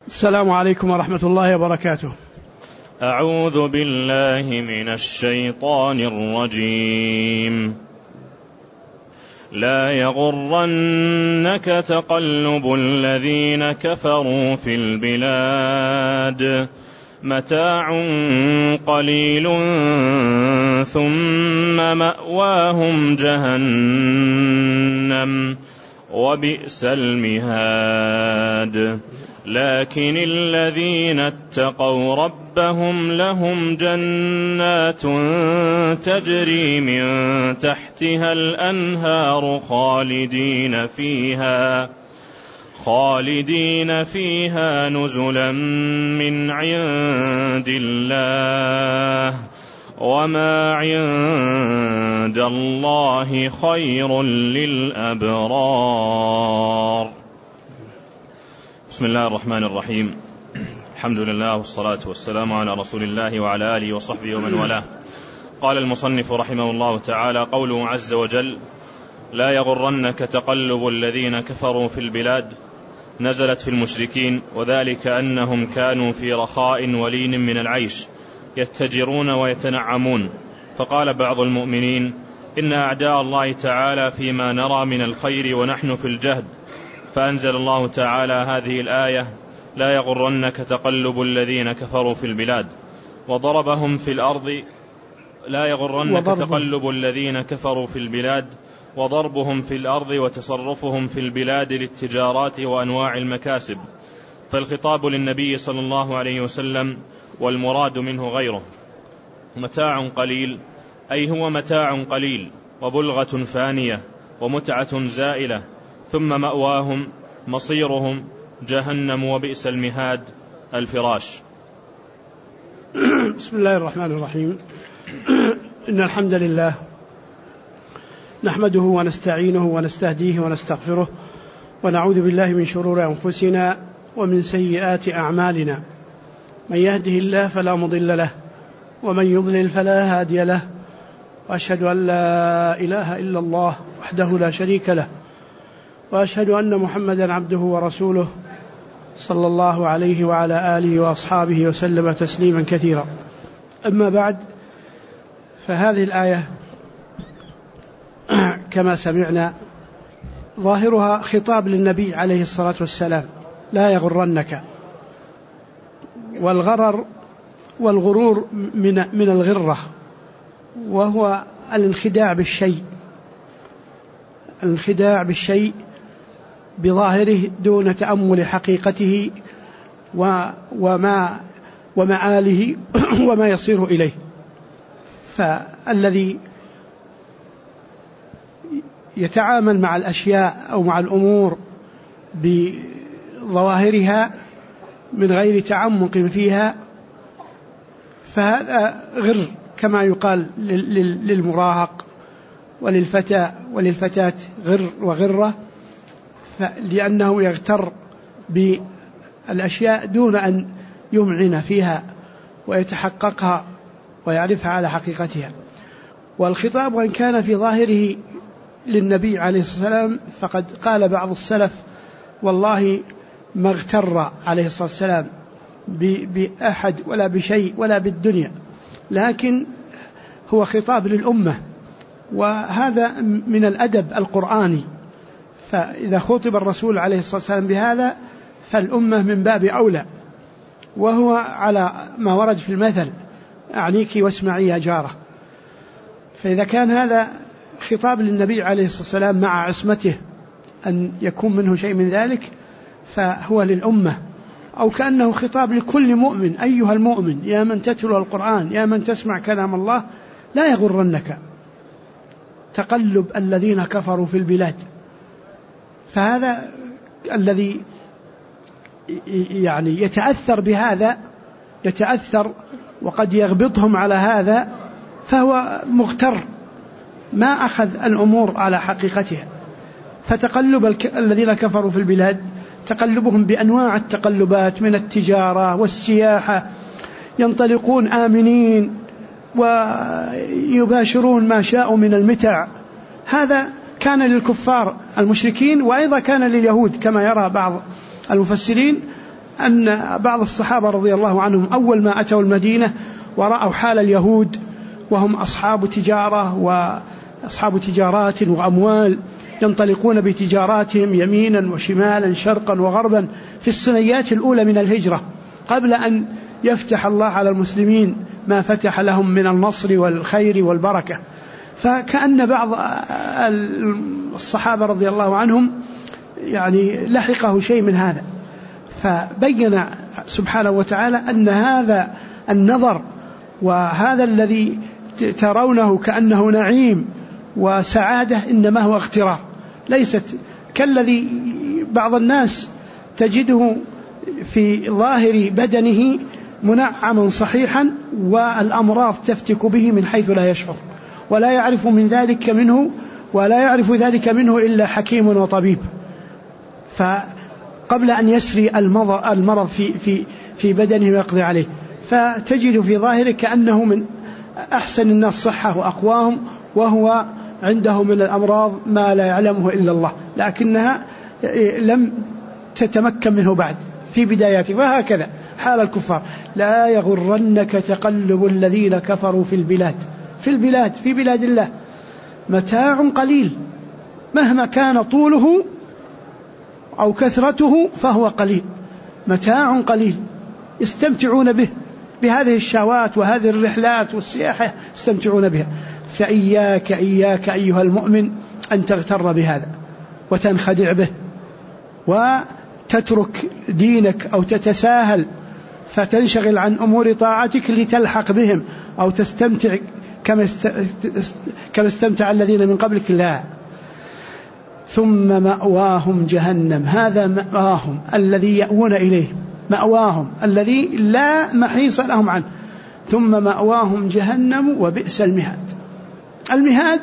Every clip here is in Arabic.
السلام عليكم ورحمة الله وبركاته. أعوذ بالله من الشيطان الرجيم. لا يغرنك تقلب الذين كفروا في البلاد متاع قليل ثم مأواهم جهنم وبئس المهاد. لكن الذين اتقوا ربهم لهم جنات تجري من تحتها الأنهار خالدين فيها نزلا من عند الله وما عند الله خير للأبرار. بسم الله الرحمن الرحيم. الحمد لله والصلاة والسلام على رسول الله وعلى آله وصحبه ومن والاه. قال المصنف رحمه الله تعالى: قوله عز وجل: لا يغرنك تقلب الذين كفروا في البلاد، نزلت في المشركين، وذلك أنهم كانوا في رخاء ولين من العيش يتجرون ويتنعمون، فقال بعض المؤمنين: إن أعداء الله تعالى فيما نرى من الخير ونحن في الجهد، فأنزل الله تعالى هذه الآية: لا يغرنك تقلب الذين كفروا في البلاد، وضربهم في الأرض. لا يغرنك تقلب الذين كفروا في البلاد وضربهم في الأرض وتصرفهم في البلاد للتجارات وأنواع المكاسب، فالخطاب للنبي صلى الله عليه وسلم، والمراد منه غيره. متاع قليل أي هو متاع قليل وبلغة فانية ومتعة زائلة، ثم مأواهم مصيرهم جهنم وبئس المهاد الفراش. بسم الله الرحمن الرحيم. إن الحمد لله نحمده ونستعينه ونستهديه ونستغفره، ونعوذ بالله من شرور أنفسنا ومن سيئات أعمالنا. من يهده الله فلا مضل له، ومن يضلل فلا هادي له، وأشهد أن لا إله إلا الله وحده لا شريك له، وأشهد أن محمدا عبده ورسوله صلى الله عليه وعلى آله وأصحابه وسلم تسليما كثيرا. أما بعد، فهذه الآية كما سمعنا ظاهرها خطاب للنبي عليه الصلاة والسلام: لا يغرنك. والغرر والغرور من الغرة، وهو الانخداع بالشيء بظاهره دون تأمل حقيقته ومعاله وما يصير إليه. فالذي يتعامل مع الأشياء أو مع الأمور بظواهرها من غير تعمق فيها، فهذا غر، كما يقال للمراهق وللفتى وللفتاة غر وغرة، لأنه يغتر بالأشياء دون أن يمعن فيها ويتحققها ويعرفها على حقيقتها. والخطاب وإن كان في ظاهره للنبي عليه الصلاة والسلام، فقد قال بعض السلف: والله ما اغتر عليه الصلاة والسلام بأحد ولا بشيء ولا بالدنيا، لكن هو خطاب للأمة، وهذا من الأدب القرآني. فإذا خطب الرسول عليه الصلاة والسلام بهذا فالأمة من باب أولى، وهو على ما ورد في المثل: أعنيك واسمعي يا جارة. فإذا كان هذا خطاب للنبي عليه الصلاة والسلام مع عصمته أن يكون منه شيء من ذلك، فهو للأمة، أو كأنه خطاب لكل مؤمن: أيها المؤمن، يا من تتلو القرآن، يا من تسمع كلام الله، لا يغرنك تقلب الذين كفروا في البلاد. فهذا الذي يعني يتأثر بهذا، يتأثر وقد يغبطهم على هذا، فهو مغتر، ما أخذ الأمور على حقيقتها. فتقلب الذين كفروا في البلاد تقلبهم بأنواع التقلبات من التجارة والسياحة، ينطلقون آمنين ويباشرون ما شاءوا من المتع. هذا كان للكفار المشركين، وأيضا كان لليهود، كما يرى بعض المفسرين أن بعض الصحابة رضي الله عنهم أول ما أتوا المدينة ورأوا حال اليهود وهم أصحاب تجارة وأصحاب تجارات وأموال ينطلقون بتجاراتهم يمينا وشمالا شرقا وغربا في السنيات الأولى من الهجرة قبل أن يفتح الله على المسلمين ما فتح لهم من النصر والخير والبركة. فكأن بعض الصحابة رضي الله عنهم يعني لحقه شيء من هذا، فبين سبحانه وتعالى أن هذا النظر وهذا الذي ترونه كأنه نعيم وسعادة إنما هو اغترار، ليست كالذي بعض الناس تجده في ظاهر بدنه منعما صحيحا والأمراض تفتك به من حيث لا يشعر، ولا يعرف ذلك منه إلا حكيم وطبيب. فقبل أن يسري المرض في بدنه ويقضي عليه، فتجد في ظاهره كأنه من أحسن الناس صحة وأقواهم، وهو عنده من الأمراض ما لا يعلمه إلا الله، لكنها لم تتمكن منه بعد في بداياته. وهكذا حال الكفار. لا يغرنك تقلب الذين كفروا في بلاد الله متاع قليل، مهما كان طوله أو كثرته فهو قليل، متاع قليل يستمتعون به، بهذه الشهوات وهذه الرحلات والسياحة يستمتعون بها. فإياك أيها المؤمن أن تغتر بهذا وتنخدع به وتترك دينك أو تتساهل فتنشغل عن أمور طاعتك لتلحق بهم أو تستمتع كما استمتع الذين من قبلك. لا، ثم مأواهم جهنم، هذا مأواهم الذي يأوون إليه، مأواهم الذي لا محيص لهم عنه. ثم مأواهم جهنم وبئس المهاد. المهاد،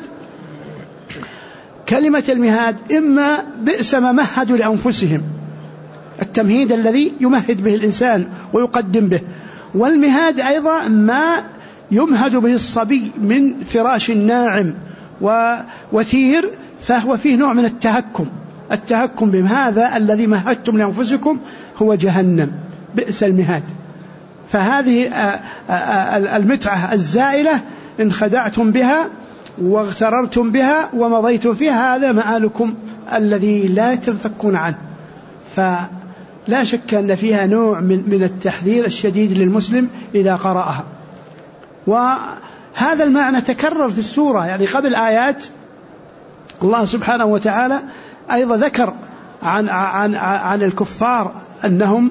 كلمة المهاد إما بئس ما مهدوا لأنفسهم، التمهيد الذي يمهد به الإنسان ويقدم به، والمهاد أيضا ما يمهد به الصبي من فراش ناعم ووثير، فهو فيه نوع من التهكم بهذا الذي مهدتم لأنفسكم هو جهنم، بئس المهاد. فهذه المتعة الزائلة إن خدعتم بها واغتررتم بها ومضيتم فيها، هذا مآلكم الذي لا تنفكون عنه. فلا شك أن فيها نوع من التحذير الشديد للمسلم إذا قرأها. وهذا المعنى تكرر في السورة، يعني قبل آيات الله سبحانه وتعالى أيضا ذكر عن الكفار أنهم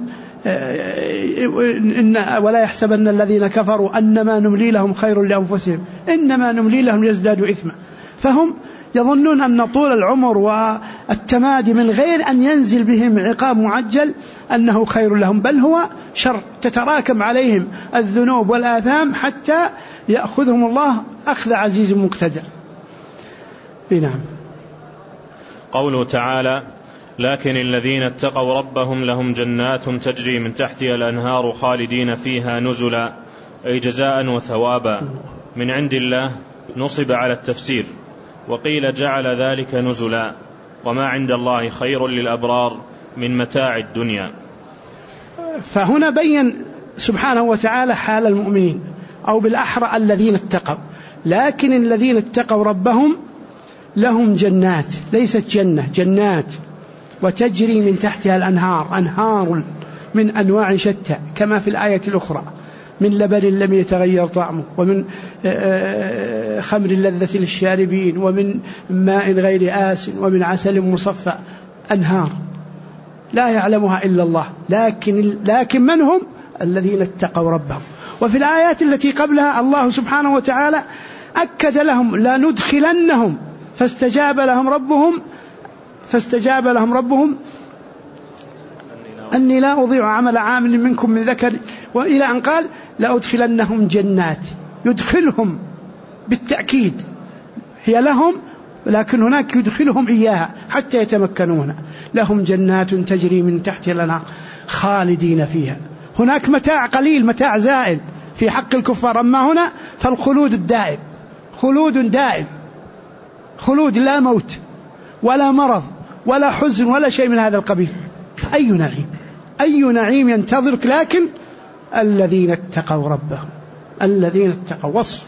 ولا يحسبن الذين كفروا أنما نملي لهم خير لأنفسهم إنما نملي لهم ليزدادوا إثما. فهم يظنون أن طول العمر والتمادي من غير أن ينزل بهم عقاب معجل أنه خير لهم، بل هو شر، تتراكم عليهم الذنوب والآثام حتى يأخذهم الله أخذ عزيز مقتدر. نعم. قوله تعالى: لكن الذين اتقوا ربهم لهم جنات تجري من تحتها الأنهار خالدين فيها نزلا، أي جزاء وثوابا من عند الله، نصب على التفسير، وقيل جعل ذلك نزلا، وما عند الله خير للأبرار من متاع الدنيا. فهنا بين سبحانه وتعالى حال المؤمنين، أو بالأحرى الذين اتقوا. لكن الذين اتقوا ربهم لهم جنات، ليست جنة، جنات، وتجري من تحتها الأنهار، أنهار من أنواع شتى كما في الآية الأخرى، من لبن لم يتغير طعمه، ومن خمر لذة للشاربين، ومن ماء غير آسن، ومن عسل مصفى، أنهار لا يعلمها إلا الله. لكن من هم؟ الذين اتقوا ربهم. وفي الآيات التي قبلها الله سبحانه وتعالى أكد لهم: لا ندخلنهم، فاستجاب لهم ربهم أني لا أضيع عمل عامل منكم من ذكر، وإلى أن قال: لا أدخلنهم جنات، يدخلهم بالتأكيد، هي لهم لكن هناك يدخلهم إياها حتى يتمكنون. لهم جنات تجري من تحتها الأنهار خالدين فيها. هناك متاع قليل، متاع زائل في حق الكفار، أما هنا فالخلود الدائم، خلود دائم، خلود لا موت ولا مرض ولا حزن ولا شيء من هذا القبيل. أي نعيم، أي نعيم ينتظرك، لكن الذين اتقوا ربهم، الذين اتقوا وصف،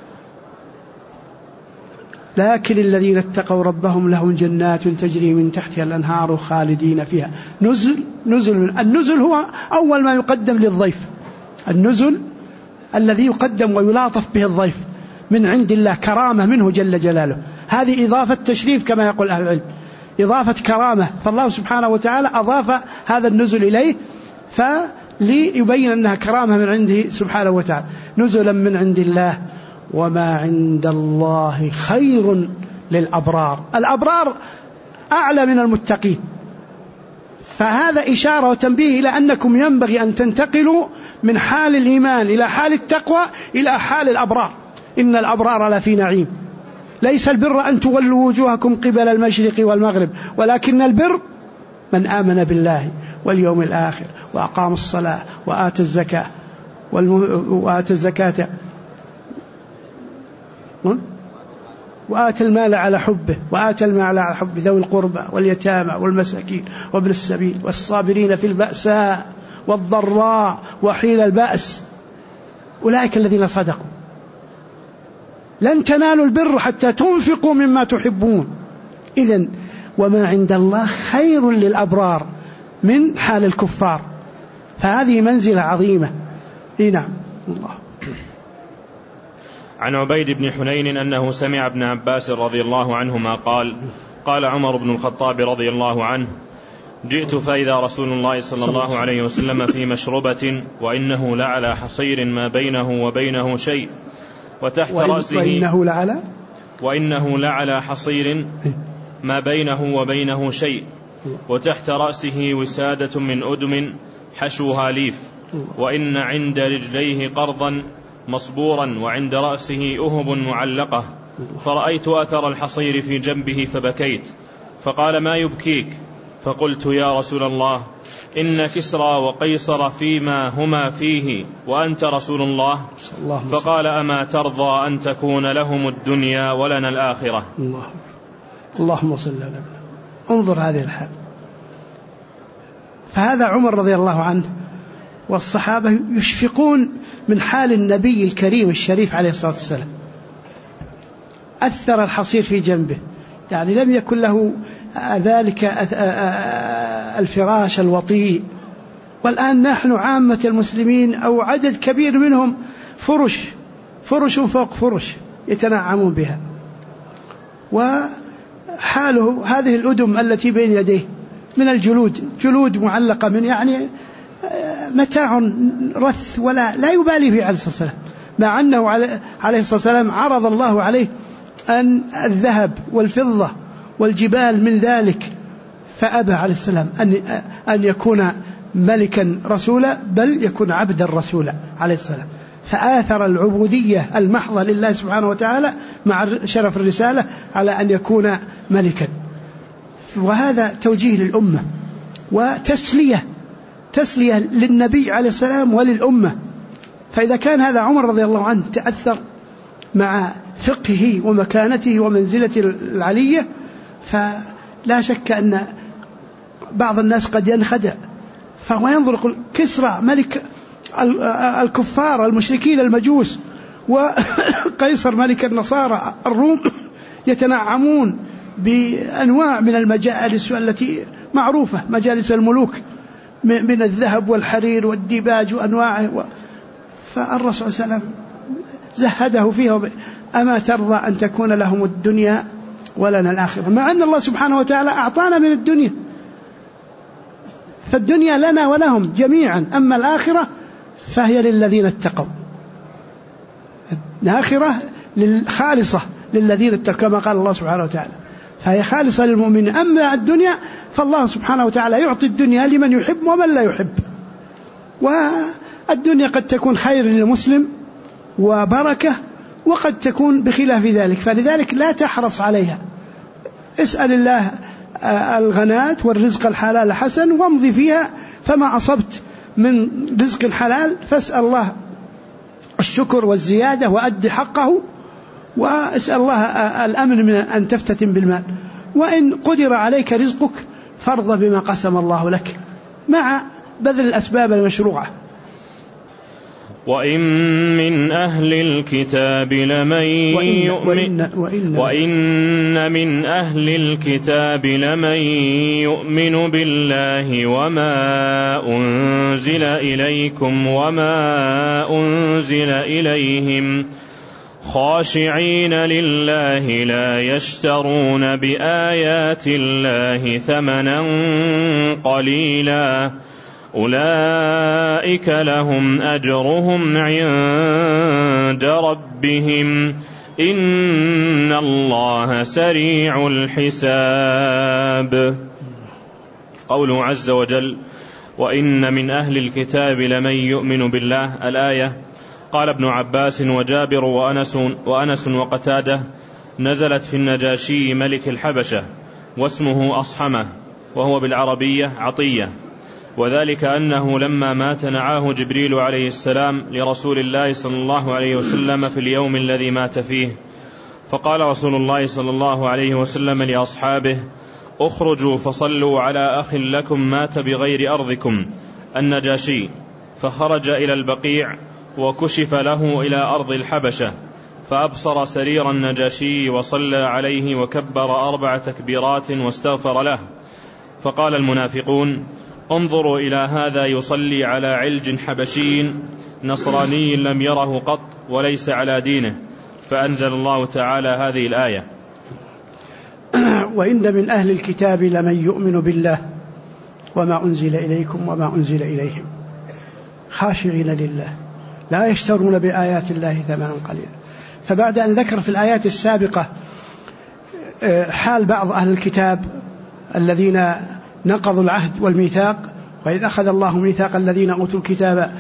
لكن الذين اتقوا ربهم لهم جنات تجري من تحتها الأنهار خالدين فيها. النزل هو أول ما يقدم للضيف، النزل الذي يقدم ويلاطف به الضيف من عند الله، كرامة منه جل جلاله. هذه إضافة تشريف كما يقول أهل العلم، إضافة كرامة، فالله سبحانه وتعالى أضاف هذا النزل إليه فليبين أنها كرامة من عنده سبحانه وتعالى. نزلا من عند الله وما عند الله خير للأبرار. الأبرار أعلى من المتقين، فهذا إشارة وتنبيه إلى أنكم ينبغي أن تنتقلوا من حال الإيمان إلى حال التقوى إلى حال الأبرار. إن الأبرار لفي نعيم. ليس البر أن تولوا وجوهكم قبل المشرق والمغرب، ولكن البر من آمن بالله واليوم الآخر وأقام الصلاة وآتى الزكاة وآتى المال على حبه، وآتى المال على حب ذوي القربى واليتامى والمساكين وابن السبيل والصابرين في البأساء والضراء وحين البأس، أولئك الذين صدقوا. لن تنالوا البر حتى تنفقوا مما تحبون. إذن وما عند الله خير للأبرار من حال الكفار، فهذه منزلة عظيمة. نعم. الله. عن عبيد بن حنين أنه سمع ابن عباس رضي الله عنهما قال: قال عمر بن الخطاب رضي الله عنه: جئت فإذا رسول الله صلى الله عليه وسلم في مشربة وإنه لعلى حصير ما بينه وبينه شيء، وتحت رأسه وإنه لعلى حصير ما بينه وبينه شيء، وتحت رأسه وسادة من أدم حشوها ليف، وإن عند رجليه قرضا مصبورا، وعند رأسه أهب معلقة، فرأيت أثر الحصير في جنبه فبكيت، فقال: ما يبكيك؟ فقلت: يا رسول الله، إن كسرى وقيصر فيما هما فيه وأنت رسول الله. فقال: أما ترضى أن تكون لهم الدنيا ولنا الآخرة؟ اللهم صل على النبي. انظر هذه الحال. فهذا عمر رضي الله عنه والصحابة يشفقون من حال النبي الكريم الشريف عليه الصلاة والسلام. أثر الحصير في جنبه، يعني لم يكن له ذلك الفراش الوطيء. والآن نحن عامة المسلمين أو عدد كبير منهم فرش فوق فرش يتنعمون بها، وحاله هذه الأدم التي بين يديه من الجلود، جلود معلقة من يعني متاع رث لا يبالي به عليه الصلاة والسلام، مع أنه عليه الصلاة والسلام عرض الله عليه أن الذهب والفضة والجبال من ذلك، فأبى عليه السلام أن يكون ملكا رسولا، بل يكون عبدا رسولا عليه السلام، فآثر العبودية المحضة لله سبحانه وتعالى مع شرف الرسالة على أن يكون ملكا. وهذا توجيه للأمة وتسلية للنبي عليه السلام وللأمة. فإذا كان هذا عمر رضي الله عنه تأثر مع فقهه ومكانته ومنزلته العلية، فلا شك أن بعض الناس قد ينخدع، فهو ينظر يقول: كسرى ملك الكفار المشركين المجوس، وقيصر ملك النصارى الروم، يتنعمون بأنواع من المجالس التي معروفة، مجالس الملوك من الذهب والحرير والديباج وأنواعه. فالرسول صلى الله عليه وسلم زهده فيها: أما ترضى أن تكون لهم الدنيا ولنا الآخرة؟ مع أن الله سبحانه وتعالى أعطانا من الدنيا، فالدنيا لنا ولهم جميعا، أما الآخرة فهي للذين اتقوا. الآخرة خالصة للذين اتقوا كما قال الله سبحانه وتعالى، فهي خالصة للمؤمنين. أما الدنيا فالله سبحانه وتعالى يعطي الدنيا لمن يحب ومن لا يحب، والدنيا قد تكون خير للمسلم وبركة، وقد تكون بخلاف ذلك، فلذلك لا تحرص عليها. اسأل الله الغنات والرزق الحلال حسن وامضي فيها، فما أصبت من رزق الحلال فاسأل الله الشكر والزيادة وأدي حقه، واسأل الله الأمن من أن تفتتن بالمال. وإن قدر عليك رزقك فارض بما قسم الله لك، مع بذل الأسباب المشروعة. وإن من أهل الكتاب لمن يؤمن بالله وما أنزل إليكم وما أنزل إليهم خاشعين لله لا يشترون بآيات الله ثمنا قليلا أولئك لهم أجرهم عند ربهم إن الله سريع الحساب. قوله عز وجل وإن من أهل الكتاب لمن يؤمن بالله، الآية قال ابن عباس وجابر وأنس وقتادة نزلت في النجاشي ملك الحبشة واسمه أصحمة وهو بالعربية عطية، وذلك أنه لما مات نعاه جبريل عليه السلام لرسول الله صلى الله عليه وسلم في اليوم الذي مات فيه، فقال رسول الله صلى الله عليه وسلم لأصحابه اخرجوا فصلوا على أخ لكم مات بغير أرضكم النجاشي، فخرج إلى البقيع وكشف له إلى أرض الحبشة فأبصر سرير النجاشي وصلى عليه وكبر 4 تكبيرات واستغفر له، فقال المنافقون انظروا إلى هذا يصلي على علج حبشي نصراني لم يره قط وليس على دينه، فأنزل الله تعالى هذه الآية وإن من أهل الكتاب لمن يؤمن بالله وما أنزل إليكم وما أنزل إليهم خاشعين لله لا يشترون بآيات الله ثمنا قليلا. فبعد أن ذكر في الآيات السابقة حال بعض أهل الكتاب الذين نقضوا العهد والميثاق، وإذ أخذ الله ميثاق الذين أوتوا الكتاب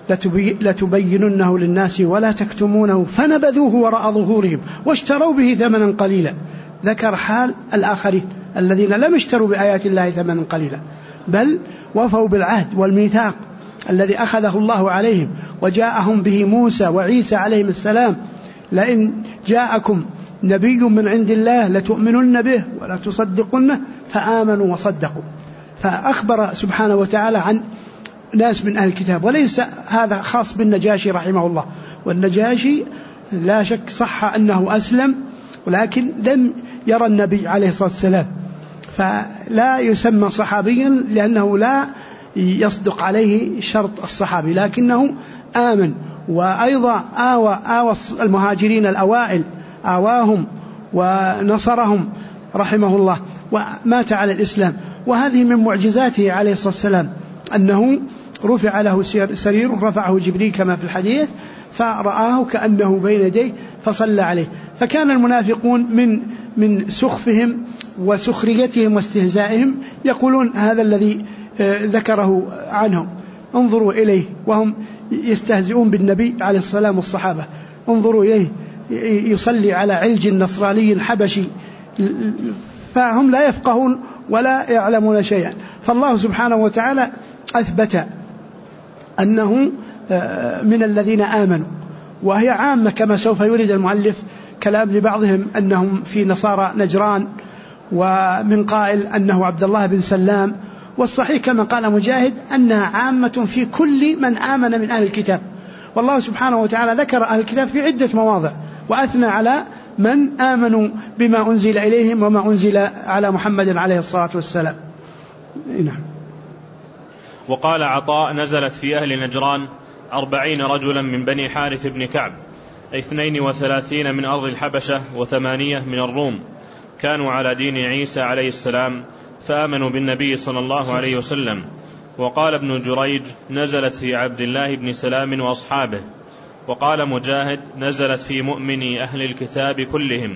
لتبيننه للناس ولا تكتمونه فنبذوه وراء ظهورهم واشتروا به ثمنا قليلا. ذكر حال الآخرين الذين لم يشتروا بآيات الله ثمنا قليلا بل وفوا بالعهد والميثاق الذي أخذه الله عليهم وجاءهم به موسى وعيسى عليهم السلام، لئن جاءكم نبي من عند الله لتؤمنن به ولا تصدقنه، فآمنوا وصدقوا. فأخبر سبحانه وتعالى عن ناس من أهل الكتاب، وليس هذا خاص بالنجاشي رحمه الله، والنجاشي لا شك صح أنه أسلم ولكن لم يرى النبي عليه الصلاة والسلام، فلا يسمى صحابيا لأنه لا يصدق عليه شرط الصحابي، لكنه آمن. وأيضا آوى المهاجرين الأوائل، آواهم ونصرهم رحمه الله ومات على الإسلام. وهذه من معجزاته عليه الصلاة والسلام أنه رفع له سرير رفعه جبريل كما في الحديث فرآه كأنه بين يديه فصلى عليه. فكان المنافقون من سخفهم وسخريتهم واستهزائهم يقولون هذا الذي ذكره عنهم انظروا إليه، وهم يستهزئون بالنبي عليه السلام والصحابة، انظروا إليه يصلي على علج نصراني حبشي، فهم لا يفقهون ولا يعلمون شيئا. فالله سبحانه وتعالى أثبت أنه من الذين آمنوا، وهي عامة كما سوف يريد المؤلف كلام لبعضهم أنهم في نصارى نجران، ومن قائل أنه عبد الله بن سلام، والصحيح كما قال مجاهد أنها عامة في كل من آمن من أهل الكتاب. والله سبحانه وتعالى ذكر أهل الكتاب في عدة مواضع وأثنى على من آمنوا بما أنزل إليهم وما أنزل على محمد عليه الصلاة والسلام. نعم. وقال عطاء نزلت في أهل نجران 40 رجلا من بني حارث بن كعب، 32 من أرض الحبشة و8 من الروم، كانوا على دين عيسى عليه السلام فآمنوا بالنبي صلى الله عليه وسلم. وقال ابن جريج نزلت في عبد الله بن سلام وأصحابه. وقال مجاهد نزلت في مؤمني أهل الكتاب كلهم.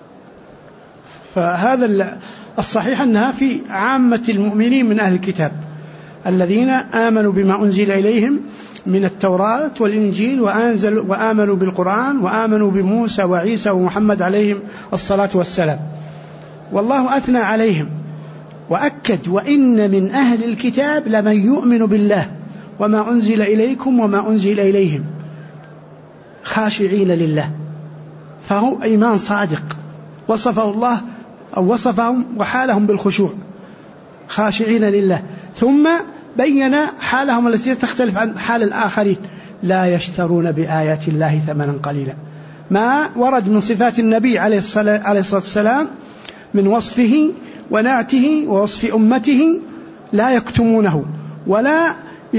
فهذا الصحيح أنها في عامة المؤمنين من أهل الكتاب الذين آمنوا بما أنزل إليهم من التوراة والإنجيل وآمنوا بالقرآن وآمنوا بموسى وعيسى ومحمد عليهم الصلاة والسلام. والله أثنى عليهم وأكد وإن من أهل الكتاب لمن يؤمن بالله وما أنزل إليكم وما أنزل إليهم خاشعين لله، فهو إيمان صادق وصفه الله أو وصفهم وحالهم بالخشوع خاشعين لله. ثم بين حالهم التي تختلف عن حال الآخرين. لا يشترون بآيات الله ثمنا قليلا. ما ورد من صفات النبي عليه الصلاة والسلام من وصفه ونعته ووصف أمته لا يكتمونه ولا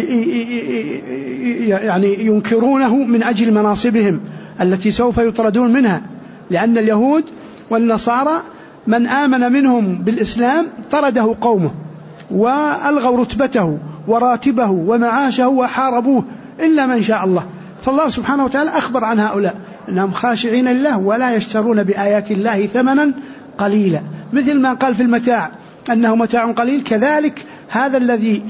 يعني ينكرونه من أجل مناصبهم التي سوف يطردون منها، لأن اليهود والنصارى من آمن منهم بالإسلام طرده قومه وألغوا رتبته وراتبه ومعاشه وحاربوه إلا من شاء الله. فالله سبحانه وتعالى أخبر عن هؤلاء أنهم خاشعين لله ولا يشترون بآيات الله ثمنا قليلا، مثل ما قال في المتاع أنه متاع قليل، كذلك هذا الذي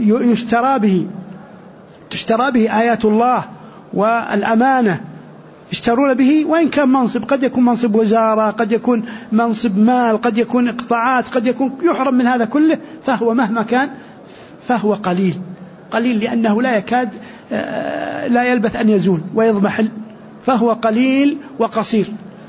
تشترى به آيات الله والأمانة يشترون به، وإن كان منصب، قد يكون منصب وزارة، قد يكون منصب مال، قد يكون إقطاعات، قد يكون يحرم من هذا كله، فهو مهما كان فهو قليل لأنه لا يكاد لا يلبث أن يزول ويضمحل، فهو قليل وقصير.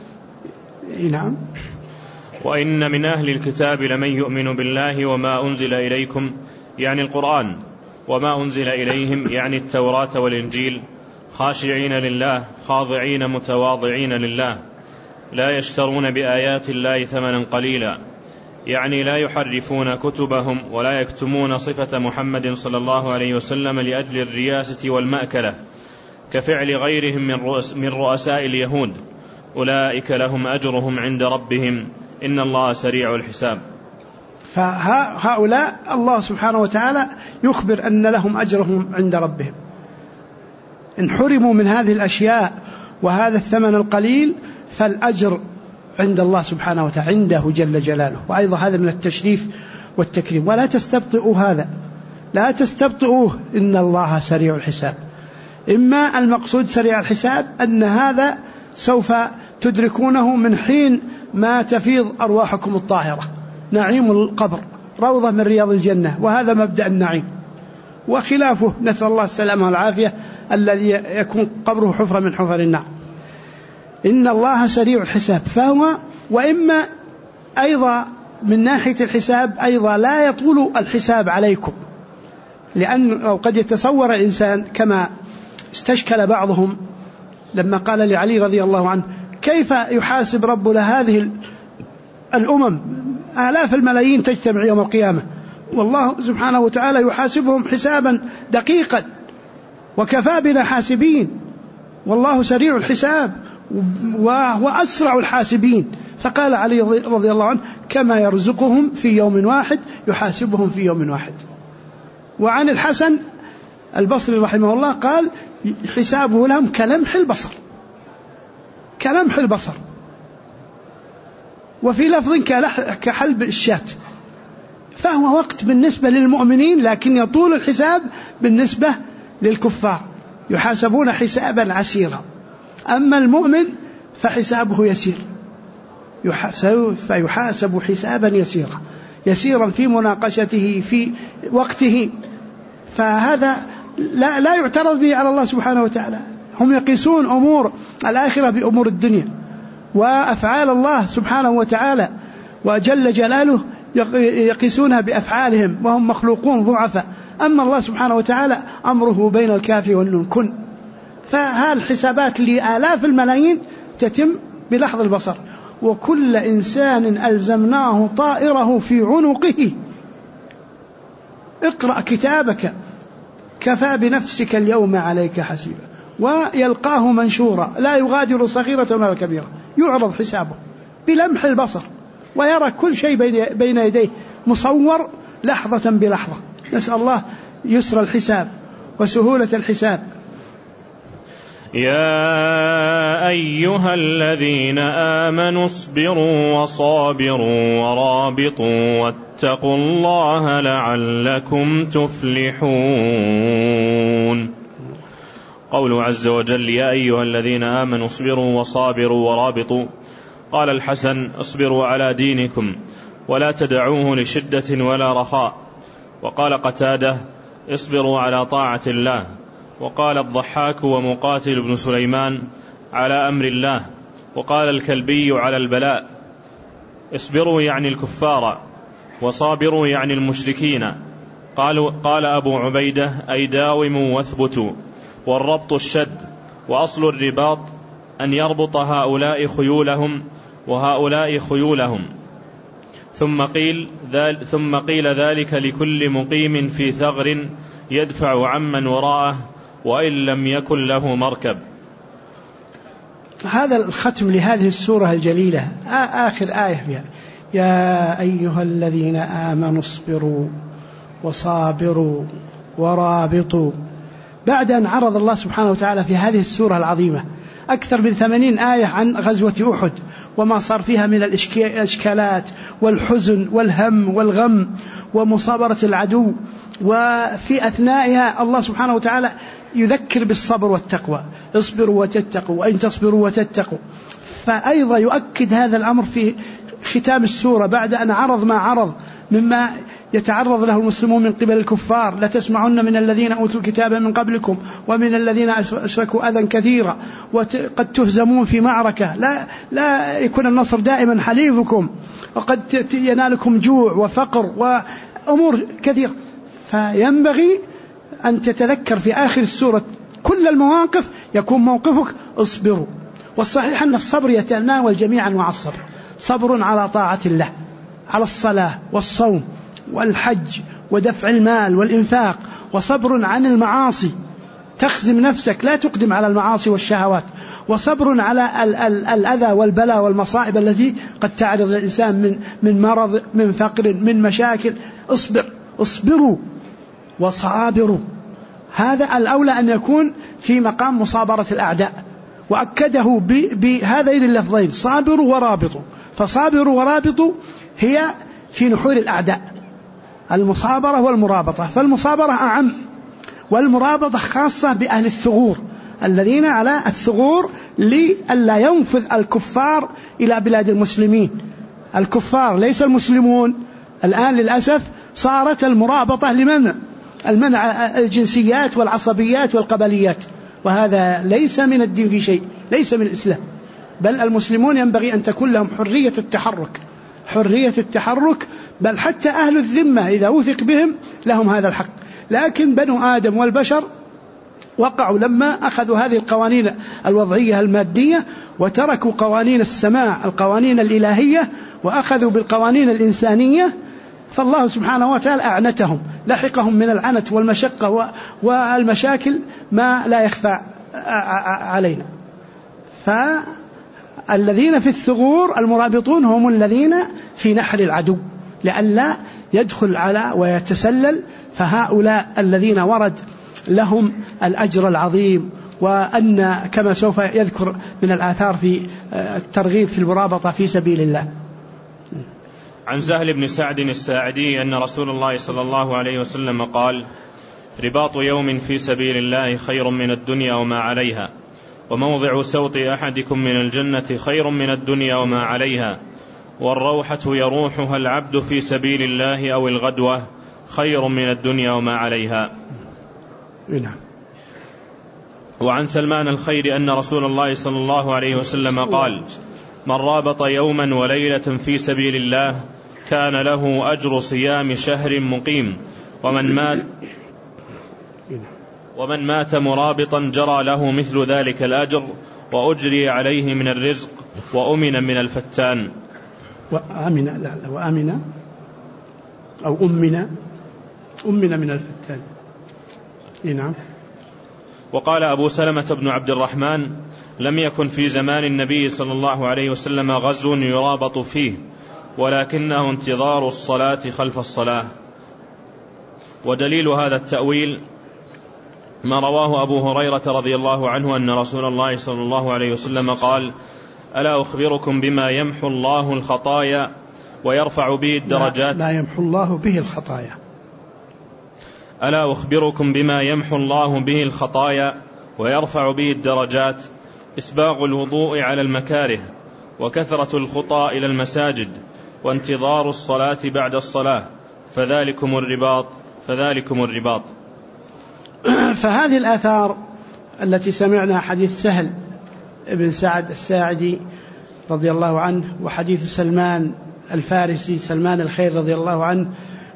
نعم. وإن من أهل الكتاب لمن يؤمن بالله وما أنزل إليكم، يعني القرآن، وما أنزل إليهم، يعني التوراة والإنجيل، خاشعين لله خاضعين متواضعين لله، لا يشترون بآيات الله ثمنا قليلا، يعني لا يحرفون كتبهم ولا يكتمون صفة محمد صلى الله عليه وسلم لأجل الرياسة والمأكلة كفعل غيرهم من رؤساء اليهود، أولئك لهم أجرهم عند ربهم إن الله سريع الحساب. فهؤلاء الله سبحانه وتعالى يخبر أن لهم أجرهم عند ربهم، إن حرموا من هذه الأشياء وهذا الثمن القليل فالأجر عند الله سبحانه وتعالى عنده جل جلاله. وأيضا هذا من التشريف والتكريم، ولا تستبطئوا هذا، لا تستبطئوه، إن الله سريع الحساب. إما المقصود سريع الحساب أن هذا سوف تدركونه من حين ما تفيض أرواحكم الطاهرة، نعيم القبر روضة من رياض الجنة، وهذا مبدأ النعيم، وخلافه نسأل الله السلامة والعافية الذي يكون قبره حفرة من حفر النار. إن الله سريع الحساب، فهو وإما أيضا من ناحية الحساب أيضا لا يطول الحساب عليكم، لأن قد يتصور الإنسان كما استشكل بعضهم لما قال لعلي رضي الله عنه: كيف يحاسب ربنا هذه الأمم؟ آلاف الملايين تجتمع يوم القيامة، والله سبحانه وتعالى يحاسبهم حسابا دقيقا، وكفى بنا حاسبين، والله سريع الحساب وهو أسرع الحاسبين. فقال علي رضي الله عنه: كما يرزقهم في يوم واحد يحاسبهم في يوم واحد. وعن الحسن البصري رحمه الله قال: حسابه لهم كلمح البصر، كلمح البصر، وفي لفظ كحلب الشاة. فهو وقت بالنسبة للمؤمنين، لكن يطول الحساب بالنسبة للكفار، يحاسبون حسابا عسيرا. أما المؤمن فحسابه يسير، فيحاسب حسابا يسيرا في مناقشته في وقته، فهذا لا يعترض به على الله سبحانه وتعالى. هم يقيسون أمور الآخرة بأمور الدنيا، وأفعال الله سبحانه وتعالى وجل جلاله يقيسونها بأفعالهم، وهم مخلوقون ضعفاء. أما الله سبحانه وتعالى أمره بين الكاف والنون كن. فهالحسابات لآلاف الملايين تتم بلحظ البصر، وكل إنسان ألزمناه طائره في عنقه. اقرأ كتابك كفى بنفسك اليوم عليك حسيبا، ويلقاه منشورا لا يغادر صغيرة ولا كبيرة، يعرض حسابه بلمح البصر، ويرى كل شيء بين يديه مصور لحظة بلحظة. نسأل الله يسر الحساب وسهولة الحساب. يا أيها الذين آمنوا اصبروا وصابروا ورابطوا واتقوا الله لعلكم تفلحون. قوله عز وجل: يا أيها الذين آمنوا اصبروا وصابروا ورابطوا. قال الحسن: اصبروا على دينكم ولا تدعوه لشدة ولا رخاء. وقال قتادة: اصبروا على طاعة الله. وقال الضحاك ومقاتل بن سليمان: على أمر الله. وقال الكلبي: على البلاء. اصبروا يعني الكفار، وصابروا يعني المشركين، قال أبو عبيدة: أي داوموا واثبتوا، والربط الشد، وأصل الرباط أن يربط هؤلاء خيولهم وهؤلاء خيولهم. ثم قيل ذلك لكل مقيم في ثغر يدفع عمن وراءه وإن لم يكن له مركب. هذا الختم لهذه السورة الجليلة، آخر آية فيها: يا أيها الذين آمنوا اصبروا وصابروا ورابطوا. بعد أن عرض الله سبحانه وتعالى في هذه السورة العظيمة أكثر من 80 آية عن غزوة أحد وما صار فيها من الإشكالات والحزن والهم والغم ومصابرة العدو، وفي أثنائها الله سبحانه وتعالى يذكر بالصبر والتقوى: اصبروا وتتقوا وإن تصبروا وتتقوا. فأيضا يؤكد هذا الأمر في ختام السورة بعد أن عرض ما عرض مما يتعرض له المسلمون من قبل الكفار: لتسمعن من الذين أوتوا الكتاب من قبلكم ومن الذين أشركوا أذى كثيرا وقد تهزمون في معركة لا يكون النصر دائما حليفكم وقد ينالكم جوع وفقر وأمور كثيرة. فينبغي أن تتذكر في آخر السورة كل المواقف يكون موقفك اصبروا. والصحيح أن الصبر يتناول جميعا مع الصبر: صبر على طاعة الله، على الصلاة والصوم والحج ودفع المال والإنفاق، وصبر عن المعاصي تخزم نفسك لا تقدم على المعاصي والشهوات، وصبر على الأذى والبلاء والمصائب التي قد تعرض الإنسان من مرض، من فقر، من مشاكل. اصبروا وصابروا. هذا الأولى أن يكون في مقام مصابرة الأعداء، وأكده بهذين اللفظين: صابروا ورابطوا. فصابروا ورابطوا هي في نحور الأعداء، المصابرة والمرابطة. فالمصابرة أعم، والمرابطة خاصة بأهل الثغور الذين على الثغور لئلا ينفذ الكفار إلى بلاد المسلمين. الكفار ليس المسلمون. الآن للأسف صارت المرابطة المنع الجنسيات والعصبيات والقبليات، وهذا ليس من الدين في شيء، ليس من الإسلام. بل المسلمون ينبغي أن تكون لهم حرية التحرك، بل حتى أهل الذمة إذا وثق بهم لهم هذا الحق. لكن بنو آدم والبشر وقعوا لما أخذوا هذه القوانين الوضعية المادية وتركوا قوانين السماء، القوانين الإلهية، وأخذوا بالقوانين الإنسانية، فالله سبحانه وتعالى أعنتهم، لحقهم من العنت والمشقة والمشاكل ما لا يخفى علينا. فالذين في الثغور المرابطون هم الذين في نحر العدو لئلا يدخل على ويتسلل، فهؤلاء الذين ورد لهم الأجر العظيم، وأن كما سوف يذكر من الآثار في الترغيب في المرابطة في سبيل الله. عن سهل بن سعد الساعدي أن رسول الله صلى الله عليه وسلم قال: رباط يوم في سبيل الله خير من الدنيا وما عليها، وموضع سوط أحدكم من الجنة خير من الدنيا وما عليها، والروحة يروحها العبد في سبيل الله أو الغدوة خير من الدنيا وما عليها. وعن سلمان الخير أن رسول الله صلى الله عليه وسلم قال: من رابط يوما وليلة في سبيل الله كان له أجر صيام شهر مقيم، ومن مات مرابطا جرى له مثل ذلك الأجر، وأجري عليه من الرزق، وأمن من الفتان. وأمن من الفتان. نعم. وقال أبو سلمة بن عبد الرحمن: لم يكن في زمان النبي صلى الله عليه وسلم غزو يرابط فيه، ولكنه انتظار الصلاة خلف الصلاة. ودليل هذا التأويل ما رواه أبو هريرة رضي الله عنه أن رسول الله صلى الله عليه وسلم قال: ألا أخبركم بما يمحو الله الخطايا ويرفع به الدرجات؟ لا يمحو الله به الخطايا. ألا أخبركم بما يمحو الله به الخطايا ويرفع به الدرجات؟ إسباغ الوضوء على المكاره، وكثرة الخطى إلى المساجد، وانتظار الصلاة بعد الصلاة، فذلكم الرباط. فهذه الآثار التي سمعنا حديث سهل بن سعد الساعدي رضي الله عنه، وحديث سلمان الفارسي سلمان الخير رضي الله عنه،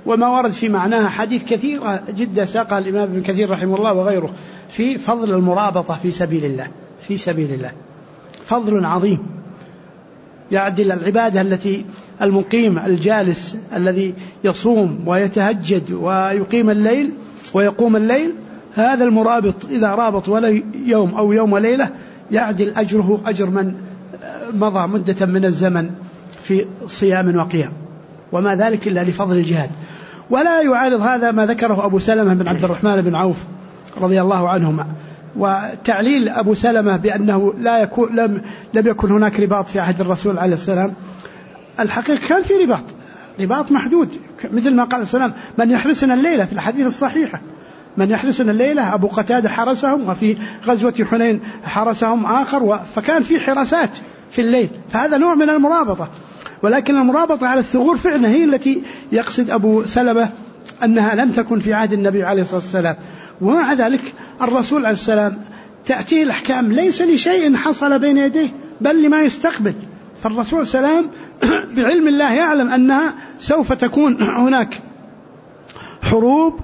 وما ورد في معناها حديث كثيرة جدا ساقها الإمام ابن كثير رحمه الله وغيره في فضل المرابطة في سبيل الله، في سبيل الله فضل عظيم يعدل العبادة التي المقيم الجالس الذي يصوم ويتهجد ويقيم الليل ويقوم الليل، هذا المرابط إذا رابط ولا يوم أو يوم وليلة يعدل أجره أجر من مضى مدة من الزمن في صيام وقيام، وما ذلك إلا لفضل الجهاد. ولا يعارض هذا ما ذكره أبو سلمة بن عبد الرحمن بن عوف رضي الله عنهما، وتعليل أبو سلمة بأنه لم يكن هناك رباط في عهد الرسول عليه السلام. الحقيقة كان في رباط محدود، مثل ما قال السلام من يحرسنا الليلة في الحديث الصحيحة، من يحرسنا الليلة أبو قتادة حرسهم، وفي غزوة حنين حرسهم آخر، فكان في حراسات في الليل، فهذا نوع من المرابطة. ولكن المرابطة على الثغور فعلا هي التي يقصد أبو سلمة أنها لم تكن في عهد النبي عليه الصلاة والسلام. ومع ذلك الرسول عليه السلام تأتيه الأحكام ليس لشيء حصل بين يديه بل لما يستقبل، فالرسول صلى الله عليه وسلم بعلم الله يعلم أنها سوف تكون هناك حروب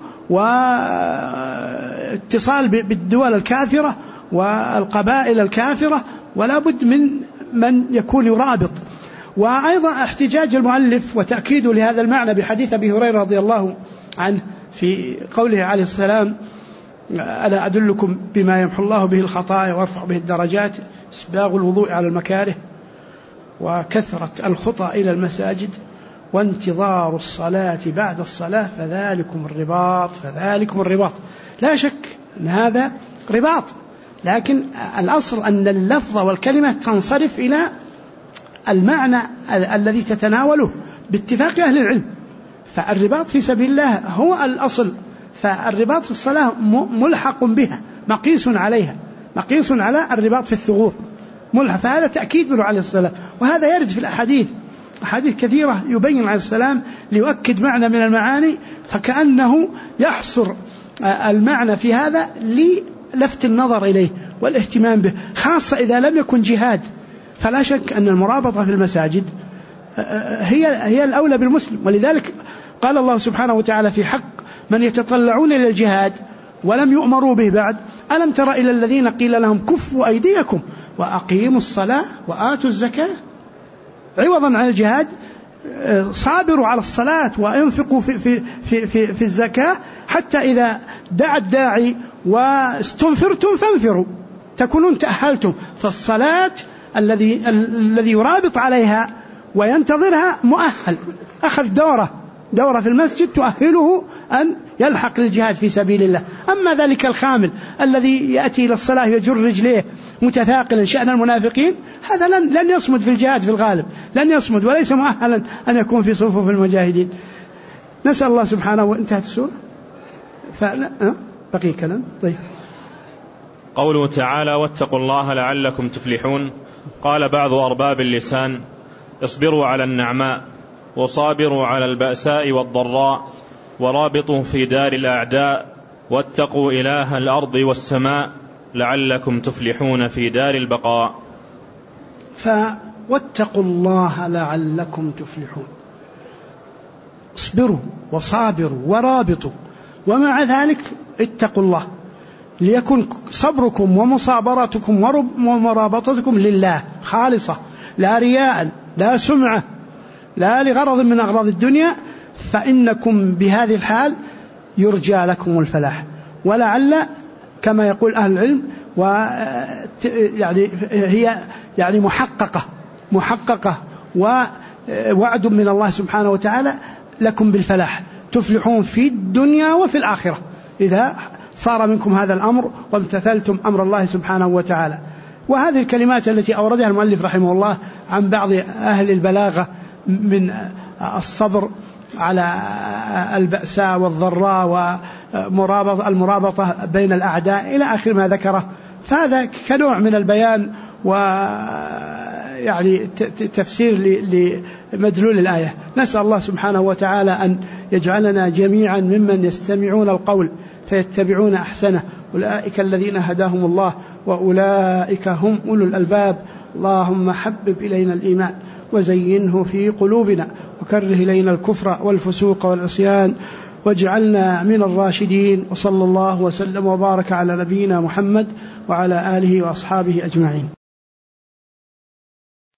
واتصال بالدول الكافرة والقبائل الكافرة، ولا بد من يكون يرابط. وأيضا احتجاج المؤلف وتأكيده لهذا المعنى بحديث أبي هريرة رضي الله عنه في قوله عليه السلام ألا أدلكم بما يمحو الله به الخطايا ويرفع به الدرجات، إسباغ الوضوء على المكاره وكثرة الخطى إلى المساجد وانتظار الصلاة بعد الصلاة فذلكم الرباط. لا شك أن هذا رباط، لكن الأصل أن اللفظ والكلمة تنصرف إلى المعنى الذي تتناوله باتفاق أهل العلم. فالرباط في سبيل الله هو الأصل، فالرباط في الصلاة ملحق بها، مقيس عليها، مقيس على الرباط في الثغور ملحق، فهذا تأكيد منه عليه السلام. وهذا يرد في الأحاديث كثيرة يبين عليه السلام ليؤكد معنى من المعاني، فكأنه يحصر المعنى في هذا للفت النظر إليه والاهتمام به، خاصة إذا لم يكن جهاد. فلا شك أن المرابطة في المساجد هي الأولى بالمسلم. ولذلك قال الله سبحانه وتعالى في حق من يتطلعون إلى الجهاد ولم يؤمروا به بعد ألم تر إلى الذين قيل لهم كفوا أيديكم وأقيموا الصلاة وآتوا الزكاة، عوضا عن الجهاد صابروا على الصلاة وانفقوا في الزكاة، حتى إذا دعا الداعي واستنفرتم فانفروا تكونون تأهلتم. فالصلاة الذي يرابط عليها وينتظرها مؤهل، أخذ دورة في المسجد تؤهله أن يلحق للجهاد في سبيل الله. أما ذلك الخامل الذي يأتي إلى الصلاة يجر رجليه متثاقلا شأن المنافقين، هذا لن يصمد في الجهاد، في الغالب لن يصمد، وليس مؤهلا أن يكون في صفوف المجاهدين. نسأل الله سبحانه. وانتهت السورة، بقي كلام. طيب، قوله تعالى واتقوا الله لعلكم تفلحون. قال بعض أرباب اللسان اصبروا على النعماء وصابروا على البأساء والضراء ورابطوا في دار الأعداء واتقوا إله الأرض والسماء لعلكم تفلحون في دار البقاء. فواتقوا الله لعلكم تفلحون، اصبروا وصابروا ورابطوا، ومع ذلك اتقوا الله، ليكن صبركم ومصابرتكم ومرابطتكم لله خالصة، لا رياء لا سمعة لا لغرض من أغراض الدنيا، فإنكم بهذه الحال يرجى لكم الفلاح. ولعل كما يقول أهل العلم هي يعني محققة ووعد من الله سبحانه وتعالى لكم بالفلاح، تفلحون في الدنيا وفي الآخرة إذا صار منكم هذا الأمر وامتثلتم أمر الله سبحانه وتعالى. وهذه الكلمات التي أوردها المؤلف رحمه الله عن بعض أهل البلاغة من الصبر على البأساء والضراء والمرابطة بين الأعداء إلى آخر ما ذكره، فهذا كنوع من البيان ويعني تفسير لمدلول الآية. نسأل الله سبحانه وتعالى أن يجعلنا جميعا ممن يستمعون القول فيتبعون أحسنه، أولئك الذين هداهم الله وأولئك هم أولو الألباب. اللهم حبب إلينا الإيمان وزينه في قلوبنا تكره إلينا الكفر والفسوق والعصيان، واجعلنا من الراشدين. وصلى الله وسلم وبارك على نبينا محمد وعلى آله وأصحابه أجمعين.